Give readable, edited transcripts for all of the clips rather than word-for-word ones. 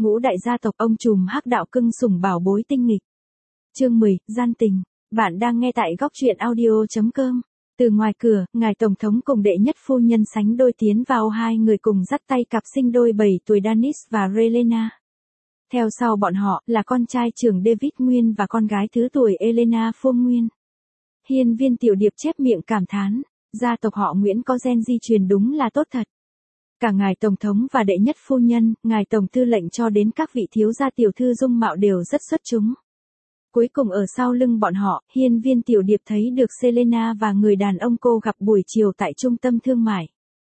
Ngũ đại gia tộc ông trùm hắc đạo cưng sủng bảo bối tinh nghịch. Chương 10, gian tình. Bạn đang nghe tại góc truyện audio.com. Từ ngoài cửa, ngài tổng thống cùng đệ nhất phu nhân sánh đôi tiến vào, hai người cùng dắt tay cặp sinh đôi 7 tuổi Danis và Relena. Theo sau bọn họ là con trai trưởng David Nguyên và con gái thứ tuổi Elena Phương Nguyên. Hiên Viên Tiểu Điệp chép miệng cảm thán, gia tộc họ Nguyễn có gen di truyền đúng là tốt thật. Cả ngài tổng thống và đệ nhất phu nhân, ngài tổng tư lệnh cho đến các vị thiếu gia tiểu thư dung mạo đều rất xuất chúng. Cuối cùng ở sau lưng bọn họ, Hiên Viên Tiểu Điệp thấy được Selena và người đàn ông cô gặp buổi chiều tại trung tâm thương mại.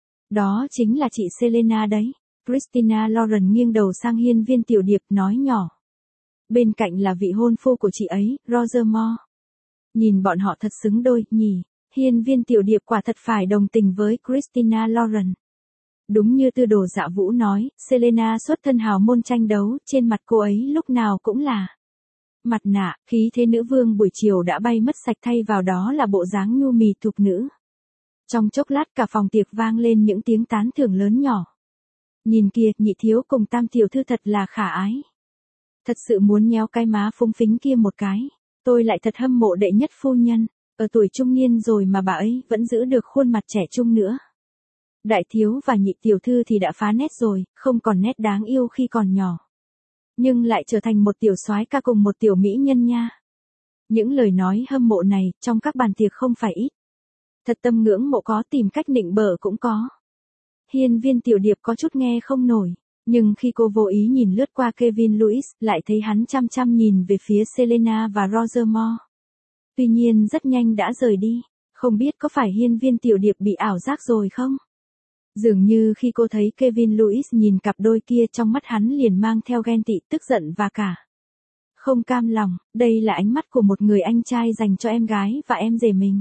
Đó chính là chị Selena đấy. Christina Lauren nghiêng đầu sang Hiên Viên Tiểu Điệp nói nhỏ. Bên cạnh là vị hôn phu của chị ấy, Roger Moore. Nhìn bọn họ thật xứng đôi, nhỉ. Hiên Viên Tiểu Điệp quả thật phải đồng tình với Christina Lauren. Đúng như Tư Đồ Dạ Vũ nói, Selena xuất thân hào môn tranh đấu, trên mặt cô ấy lúc nào cũng là mặt nạ, khí thế nữ vương buổi chiều đã bay mất sạch, thay vào đó là bộ dáng nhu mì thục nữ. Trong chốc lát cả phòng tiệc vang lên những tiếng tán thưởng lớn nhỏ. Nhìn kìa, nhị thiếu cùng tam tiểu thư thật là khả ái. Thật sự muốn nhéo cái má phúng phính kia một cái. Tôi lại thật hâm mộ đệ nhất phu nhân, ở tuổi trung niên rồi mà bà ấy vẫn giữ được khuôn mặt trẻ trung nữa. Đại thiếu và nhị tiểu thư thì đã phá nét rồi, không còn nét đáng yêu khi còn nhỏ. Nhưng lại trở thành một tiểu soái ca cùng một tiểu mỹ nhân nha. Những lời nói hâm mộ này trong các bàn tiệc không phải ít. Thật tâm ngưỡng mộ có, tìm cách nịnh bợ cũng có. Hiên Viên Tiểu Điệp có chút nghe không nổi, nhưng khi cô vô ý nhìn lướt qua Kevin Lewis, lại thấy hắn chăm chăm nhìn về phía Selena và Roger Moore. Tuy nhiên rất nhanh đã rời đi, không biết có phải Hiên Viên Tiểu Điệp bị ảo giác rồi không? Dường như khi cô thấy Kevin Lewis nhìn cặp đôi kia, trong mắt hắn liền mang theo ghen tị, tức giận và cả không cam lòng. Đây là ánh mắt của một người anh trai dành cho em gái và em rể mình.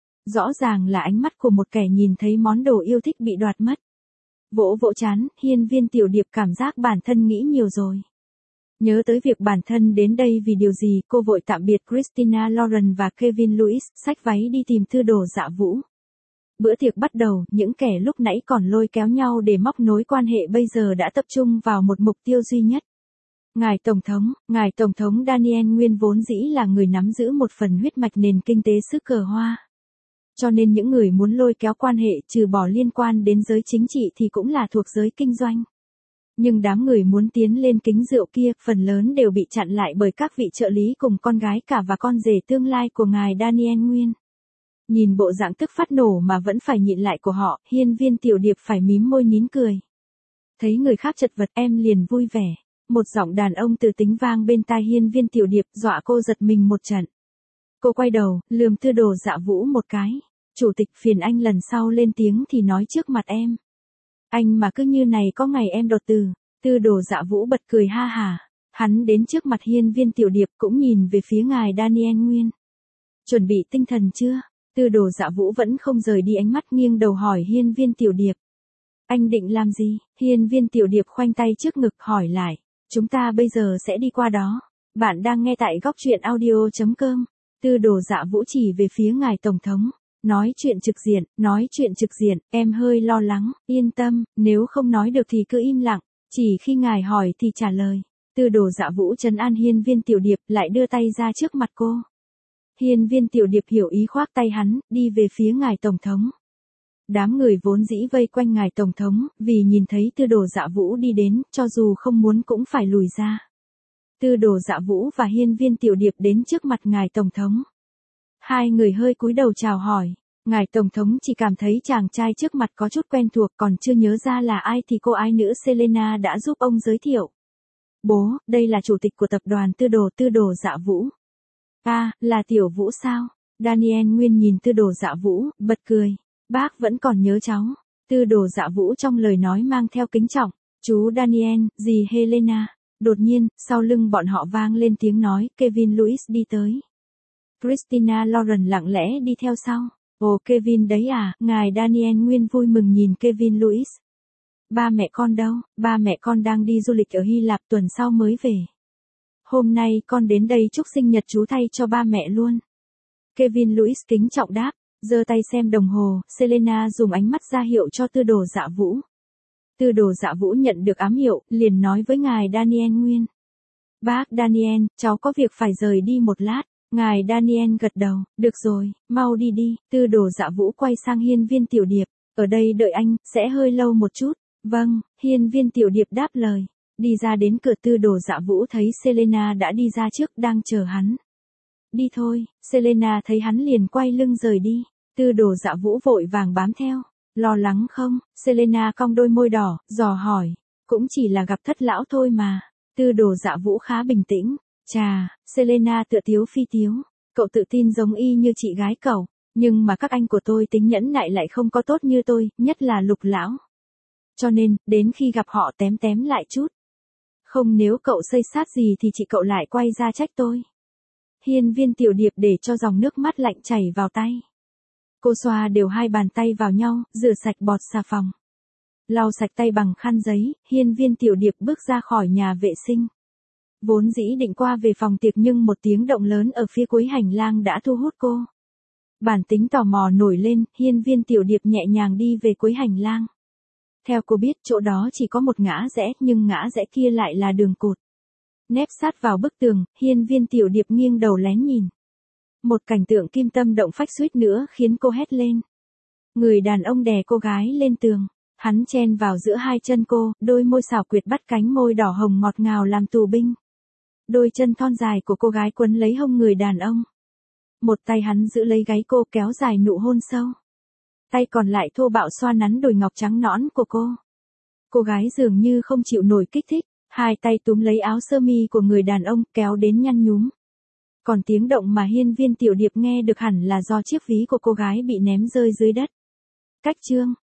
Rõ ràng là ánh mắt của một kẻ nhìn thấy món đồ yêu thích bị đoạt mất. Vỗ vỗ trán, Hiên Viên Tiểu Điệp cảm giác bản thân nghĩ nhiều rồi. Nhớ tới việc bản thân đến đây vì điều gì, cô vội tạm biệt Christina Lauren và Kevin Lewis, xách váy đi tìm Tư Đồ Dạ Vũ. Bữa tiệc bắt đầu, những kẻ lúc nãy còn lôi kéo nhau để móc nối quan hệ bây giờ đã tập trung vào một mục tiêu duy nhất. Ngài Tổng thống Daniel Nguyên vốn dĩ là người nắm giữ một phần huyết mạch nền kinh tế xứ Cờ Hoa. Cho nên những người muốn lôi kéo quan hệ trừ bỏ liên quan đến giới chính trị thì cũng là thuộc giới kinh doanh. Nhưng đám người muốn tiến lên kính rượu kia, phần lớn đều bị chặn lại bởi các vị trợ lý cùng con gái cả và con rể tương lai của ngài Daniel Nguyên. Nhìn bộ dạng tức phát nổ mà vẫn phải nhịn lại của họ, Hiên Viên Tiểu Điệp phải mím môi nín cười. Thấy người khác chật vật, em liền vui vẻ. Một giọng đàn ông từ tính vang bên tai Hiên Viên Tiểu Điệp, dọa cô giật mình một trận. Cô quay đầu, lườm Tư Đồ Dạ Vũ một cái. Chủ tịch, phiền anh lần sau lên tiếng thì nói trước mặt em. Anh mà cứ như này có ngày em đột tử. Tư Đồ Dạ Vũ bật cười ha hả. Hắn đến trước mặt Hiên Viên Tiểu Điệp cũng nhìn về phía ngài Daniel Nguyên. Chuẩn bị tinh thần chưa? Tư Đồ Dạ Vũ vẫn không rời đi ánh mắt, nghiêng đầu hỏi Hiên Viên Tiểu Điệp. Anh định làm gì? Hiên Viên Tiểu Điệp khoanh tay trước ngực hỏi lại. Chúng ta bây giờ sẽ đi qua đó. Bạn đang nghe tại góc truyện audio.com. Tư Đồ Dạ Vũ chỉ về phía ngài tổng thống. Nói chuyện trực diện, em hơi lo lắng, yên tâm, nếu không nói được thì cứ im lặng, chỉ khi ngài hỏi thì trả lời. Tư Đồ Dạ Vũ trấn an Hiên Viên Tiểu Điệp, lại đưa tay ra trước mặt cô. Hiên Viên Tiểu Điệp hiểu ý khoác tay hắn, đi về phía ngài tổng thống. Đám người vốn dĩ vây quanh ngài tổng thống, vì nhìn thấy Tư Đồ Dạ Vũ đi đến, cho dù không muốn cũng phải lùi ra. Tư Đồ Dạ Vũ và Hiên Viên Tiểu Điệp đến trước mặt ngài tổng thống. Hai người hơi cúi đầu chào hỏi. Ngài tổng thống chỉ cảm thấy chàng trai trước mặt có chút quen thuộc, còn chưa nhớ ra là ai thì cô ái nữ Selena đã giúp ông giới thiệu. Bố, đây là chủ tịch của tập đoàn Tư Đồ Dạ Vũ. À, là Tiểu Vũ sao? Daniel Nguyên nhìn Tư Đồ Dạ Vũ, bật cười. Bác vẫn còn nhớ cháu. Tư Đồ Dạ Vũ trong lời nói mang theo kính trọng. Chú Daniel, dì Helena. Đột nhiên, sau lưng bọn họ vang lên tiếng nói, Kevin Lewis đi tới. Christina Lauren lặng lẽ đi theo sau. Ồ, Kevin đấy à? Ngài Daniel Nguyên vui mừng nhìn Kevin Lewis. Ba mẹ con đâu? Ba mẹ con đang đi du lịch ở Hy Lạp, tuần sau mới về. Hôm nay con đến đây chúc sinh nhật chú thay cho ba mẹ luôn. Kevin Lewis kính trọng đáp, giơ tay xem đồng hồ. Selena dùng ánh mắt ra hiệu cho Tư Đồ Dạ Vũ. Tư đồ dạ vũ nhận được ám hiệu, liền nói với ngài Daniel Nguyên. Bác Daniel, cháu có việc phải rời đi một lát. Ngài Daniel gật đầu, được rồi, mau đi đi. Tư đồ dạ vũ quay sang hiên viên tiểu điệp, ở đây đợi anh, sẽ hơi lâu một chút. Vâng, hiên viên tiểu điệp đáp lời. Đi ra đến cửa tư đồ dạ vũ thấy Selena đã đi ra trước đang chờ hắn. Đi thôi, Selena thấy hắn liền quay lưng rời đi. Tư đồ dạ vũ vội vàng bám theo. Lo lắng không? Selena cong đôi môi đỏ, dò hỏi. Cũng chỉ là gặp thất lão thôi mà. Tư đồ dạ vũ khá bình tĩnh. Chà, Selena tựa tiếu phi tiếu. Cậu tự tin giống y như chị gái cậu. Nhưng mà các anh của tôi tính nhẫn nại lại không có tốt như tôi, nhất là Lục lão. Cho nên, đến khi gặp họ tém tém lại chút. Không nếu cậu xây sát gì thì chị cậu lại quay ra trách tôi. Hiên viên tiểu điệp để cho dòng nước mắt lạnh chảy vào tay. Cô xoa đều hai bàn tay vào nhau, rửa sạch bọt xà phòng. Lau sạch tay bằng khăn giấy, hiên viên tiểu điệp bước ra khỏi nhà vệ sinh. Vốn dĩ định qua về phòng tiệc nhưng một tiếng động lớn ở phía cuối hành lang đã thu hút cô. Bản tính tò mò nổi lên, hiên viên tiểu điệp nhẹ nhàng đi về cuối hành lang. Theo cô biết chỗ đó chỉ có một ngã rẽ, nhưng ngã rẽ kia lại là đường cụt. Nép sát vào bức tường, hiên viên tiểu điệp nghiêng đầu lén nhìn. Một cảnh tượng kim tâm động phách suýt nữa khiến cô hét lên. Người đàn ông đè cô gái lên tường. Hắn chen vào giữa hai chân cô, đôi môi xảo quyệt bắt cánh môi đỏ hồng ngọt ngào làm tù binh. Đôi chân thon dài của cô gái quấn lấy hông người đàn ông. Một tay hắn giữ lấy gáy cô kéo dài nụ hôn sâu. Tay còn lại thô bạo xoa nắn đùi ngọc trắng nõn của cô. Cô gái dường như không chịu nổi kích thích, hai tay túm lấy áo sơ mi của người đàn ông kéo đến nhăn nhúm. Còn tiếng động mà hiên viên tiểu điệp nghe được hẳn là do chiếc ví của cô gái bị ném rơi dưới đất. Cách chương